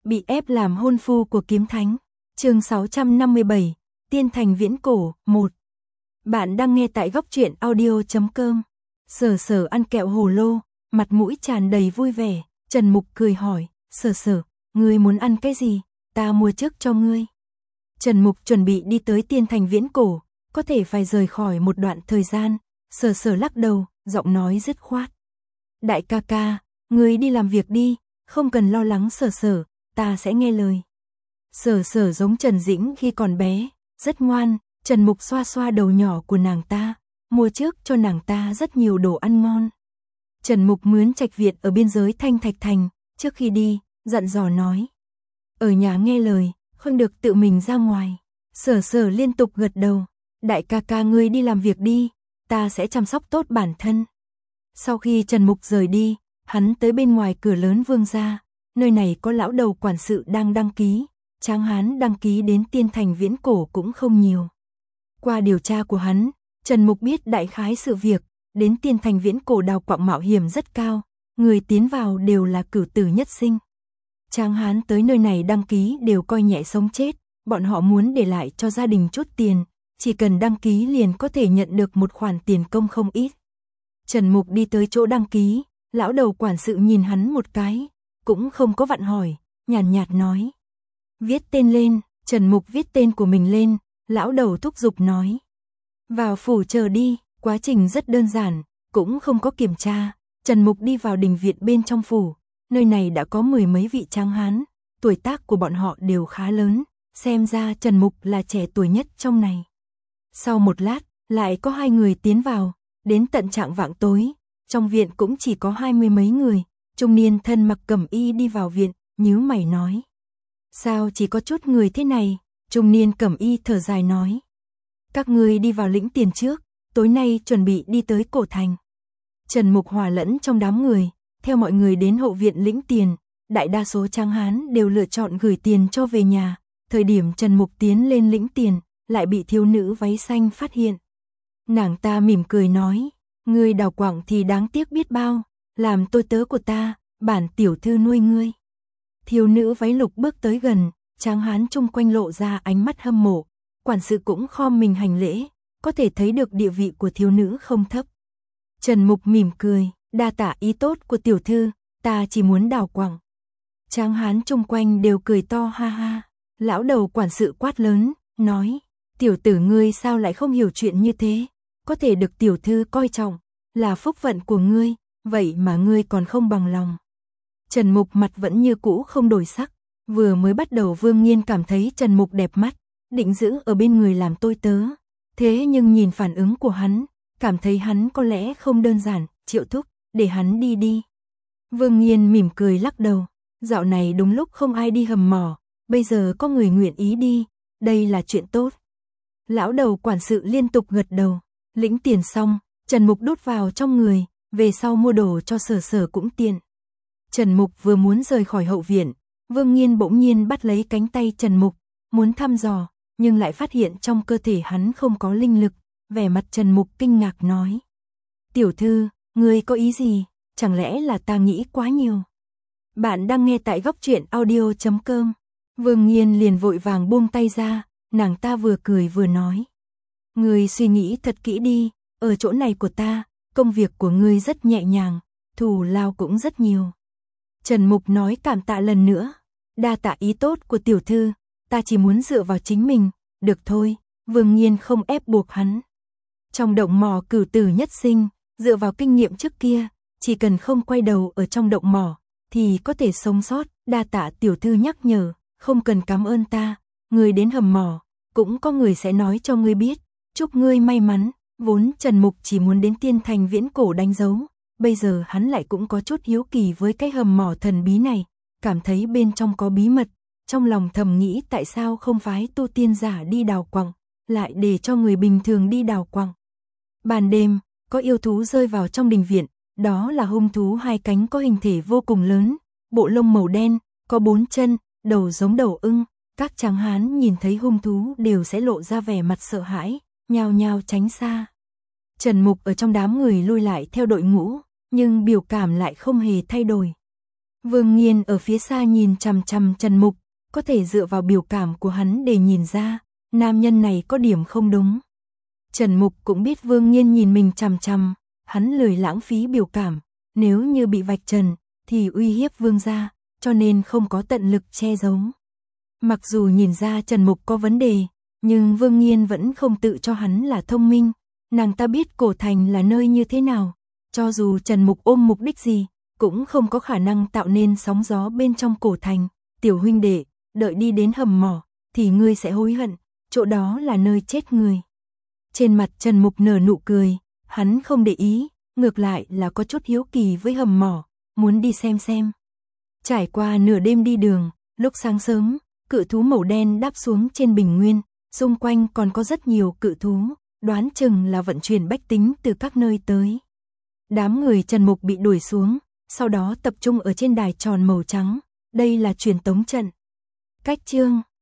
Bị ép làm hôn phu của kiếm thánh. Chương 657, Tiên thành viễn cổ 1. Bạn đang nghe tại góc truyện audio.com. Sở Sở ăn kẹo hồ lô, mặt mũi tràn đầy vui vẻ. Trần Mục cười hỏi, Sở Sở, ngươi muốn ăn cái gì? Ta mua trước cho ngươi. Trần Mục chuẩn bị đi tới tiên thành viễn cổ, có thể phải rời khỏi một đoạn thời gian. Sở Sở lắc đầu, giọng nói dứt khoát. Đại ca ca, ngươi đi làm việc đi, không cần lo lắng Sở Sở, ta sẽ nghe lời. Sở Sở giống Trần Dĩnh khi còn bé, rất ngoan. Trần Mục xoa xoa đầu nhỏ của nàng ta, mua trước cho nàng ta rất nhiều đồ ăn ngon. Trần Mục mướn trạch viện ở biên giới Thanh Thạch Thành, trước khi đi, dặn dò nói. Ở nhà nghe lời, không được tự mình ra ngoài. Sở Sở liên tục gật đầu, đại ca ca ngươi đi làm việc đi, ta sẽ chăm sóc tốt bản thân. Sau khi Trần Mục rời đi, hắn tới bên ngoài cửa lớn Vương gia, nơi này có lão đầu quản sự đang đăng ký, tráng hán đăng ký đến tiên thành viễn cổ cũng không nhiều. Qua điều tra của hắn, Trần Mục biết đại khái sự việc, đến tiên thành viễn cổ đào quạng mạo hiểm rất cao, người tiến vào đều là cửu tử nhất sinh. Tráng hán tới nơi này đăng ký đều coi nhẹ sống chết, bọn họ muốn để lại cho gia đình chút tiền, chỉ cần đăng ký liền có thể nhận được một khoản tiền công không ít. Trần Mục đi tới chỗ đăng ký, lão đầu quản sự nhìn hắn một cái, cũng không có vặn hỏi, nhàn nhạt nói. Viết tên lên. Trần Mục viết tên của mình lên, lão đầu thúc giục nói. Vào phủ chờ đi, quá trình rất đơn giản, cũng không có kiểm tra. Trần Mục đi vào đình viện bên trong phủ, nơi này đã có mười mấy vị tráng hán, tuổi tác của bọn họ đều khá lớn, xem ra Trần Mục là trẻ tuổi nhất trong này. Sau một lát, lại có hai người tiến vào, đến tận trạng vạng tối, trong viện cũng chỉ có 20 mấy người, trung niên thân mặc cẩm y đi vào viện, nhíu mày nói. Sao chỉ có chút người thế này? Trung niên cẩm y thở dài nói. Các ngươi đi vào lĩnh tiền trước, tối nay chuẩn bị đi tới cổ thành. Trần Mục hòa lẫn trong đám người, theo mọi người đến hậu viện lĩnh tiền, đại đa số tráng hán đều lựa chọn gửi tiền cho về nhà. Thời điểm Trần Mục tiến lên lĩnh tiền, lại bị thiếu nữ váy xanh phát hiện. Nàng ta mỉm cười nói, ngươi đào quạng thì đáng tiếc biết bao, làm tôi tớ của ta, bản tiểu thư nuôi ngươi. Thiếu nữ váy lục bước tới gần, tráng hán chung quanh lộ ra ánh mắt hâm mộ, quản sự cũng khom mình hành lễ, có thể thấy được địa vị của thiếu nữ không thấp. Trần Mục mỉm cười, đa tạ ý tốt của tiểu thư, ta chỉ muốn đào quạng. Tráng hán chung quanh đều cười to ha ha. Lão đầu quản sự quát lớn, nói, tiểu tử ngươi sao lại không hiểu chuyện như thế, có thể được tiểu thư coi trọng, là phúc vận của ngươi, vậy mà ngươi còn không bằng lòng. Trần Mục mặt vẫn như cũ không đổi sắc, vừa mới bắt đầu Vương Nghiên cảm thấy Trần Mục đẹp mắt, định giữ ở bên người làm tôi tớ, thế nhưng nhìn phản ứng của hắn, cảm thấy hắn có lẽ không đơn giản, Triệu thúc, để hắn đi đi. Vương Nghiên mỉm cười lắc đầu, dạo này đúng lúc không ai đi hầm mỏ, bây giờ có người nguyện ý đi, đây là chuyện tốt. Lão đầu quản sự liên tục gật đầu, lĩnh tiền xong, Trần Mục đút vào trong người, về sau mua đồ cho Sở Sở cũng tiện. Trần Mục vừa muốn rời khỏi hậu viện, Vương Nghiên bỗng nhiên bắt lấy cánh tay Trần Mục, muốn thăm dò, nhưng lại phát hiện trong cơ thể hắn không có linh lực, vẻ mặt Trần Mục kinh ngạc nói. Tiểu thư, ngươi có ý gì, chẳng lẽ là ta nghĩ quá nhiều. Bạn đang nghe tại góc truyện audio.com. Vương Nghiên liền vội vàng buông tay ra, nàng ta vừa cười vừa nói. Ngươi suy nghĩ thật kỹ đi, ở chỗ này của ta, công việc của ngươi rất nhẹ nhàng, thù lao cũng rất nhiều. Trần Mục nói cảm tạ lần nữa, đa tạ ý tốt của tiểu thư, ta chỉ muốn dựa vào chính mình, được thôi, Vương Nghiên không ép buộc hắn. Trong động mỏ cửu tử nhất sinh, dựa vào kinh nghiệm trước kia, chỉ cần không quay đầu ở trong động mỏ, thì có thể sống sót, đa tạ tiểu thư nhắc nhở, không cần cảm ơn ta, ngươi đến hầm mỏ, cũng có người sẽ nói cho ngươi biết, chúc ngươi may mắn, vốn Trần Mục chỉ muốn đến tiên thành viễn cổ đánh dấu. Bây giờ hắn lại cũng có chút hiếu kỳ với cái hầm mỏ thần bí này, cảm thấy bên trong có bí mật, trong lòng thầm nghĩ tại sao không phái tu tiên giả đi đào quạng, lại để cho người bình thường đi đào quạng. Ban đêm, có yêu thú rơi vào trong đình viện, đó là hung thú hai cánh có hình thể vô cùng lớn, bộ lông màu đen, có 4 chân, đầu giống đầu ưng, các tráng hán nhìn thấy hung thú đều sẽ lộ ra vẻ mặt sợ hãi, nhao nhao tránh xa. Trần Mục ở trong đám người lui lại theo đội ngũ, nhưng biểu cảm lại không hề thay đổi. Vương Nghiên ở phía xa nhìn chằm chằm Trần Mục, có thể dựa vào biểu cảm của hắn để nhìn ra, nam nhân này có điểm không đúng. Trần Mục cũng biết Vương Nghiên nhìn mình chằm chằm, hắn lười lãng phí biểu cảm, nếu như bị vạch trần thì uy hiếp Vương gia, cho nên không có tận lực che giấu. Mặc dù nhìn ra Trần Mục có vấn đề, nhưng Vương Nghiên vẫn không tự cho hắn là thông minh, nàng ta biết cổ thành là nơi như thế nào, cho dù Trần Mục ôm mục đích gì, cũng không có khả năng tạo nên sóng gió bên trong cổ thành. Tiểu huynh đệ, đợi đi đến hầm mỏ thì ngươi sẽ hối hận, chỗ đó là nơi chết người. Trên mặt Trần Mục nở nụ cười, hắn không để ý, ngược lại là có chút hiếu kỳ với hầm mỏ, muốn đi xem. Trải qua nửa đêm đi đường, lúc sáng sớm, cự thú màu đen đáp xuống trên bình nguyên, xung quanh còn có rất nhiều cự thú, đoán chừng là vận chuyển bách tính từ các nơi tới. Đám người Trần Mục bị đuổi xuống, sau đó tập trung ở trên đài tròn màu trắng, đây là truyền tống trận. Cách chương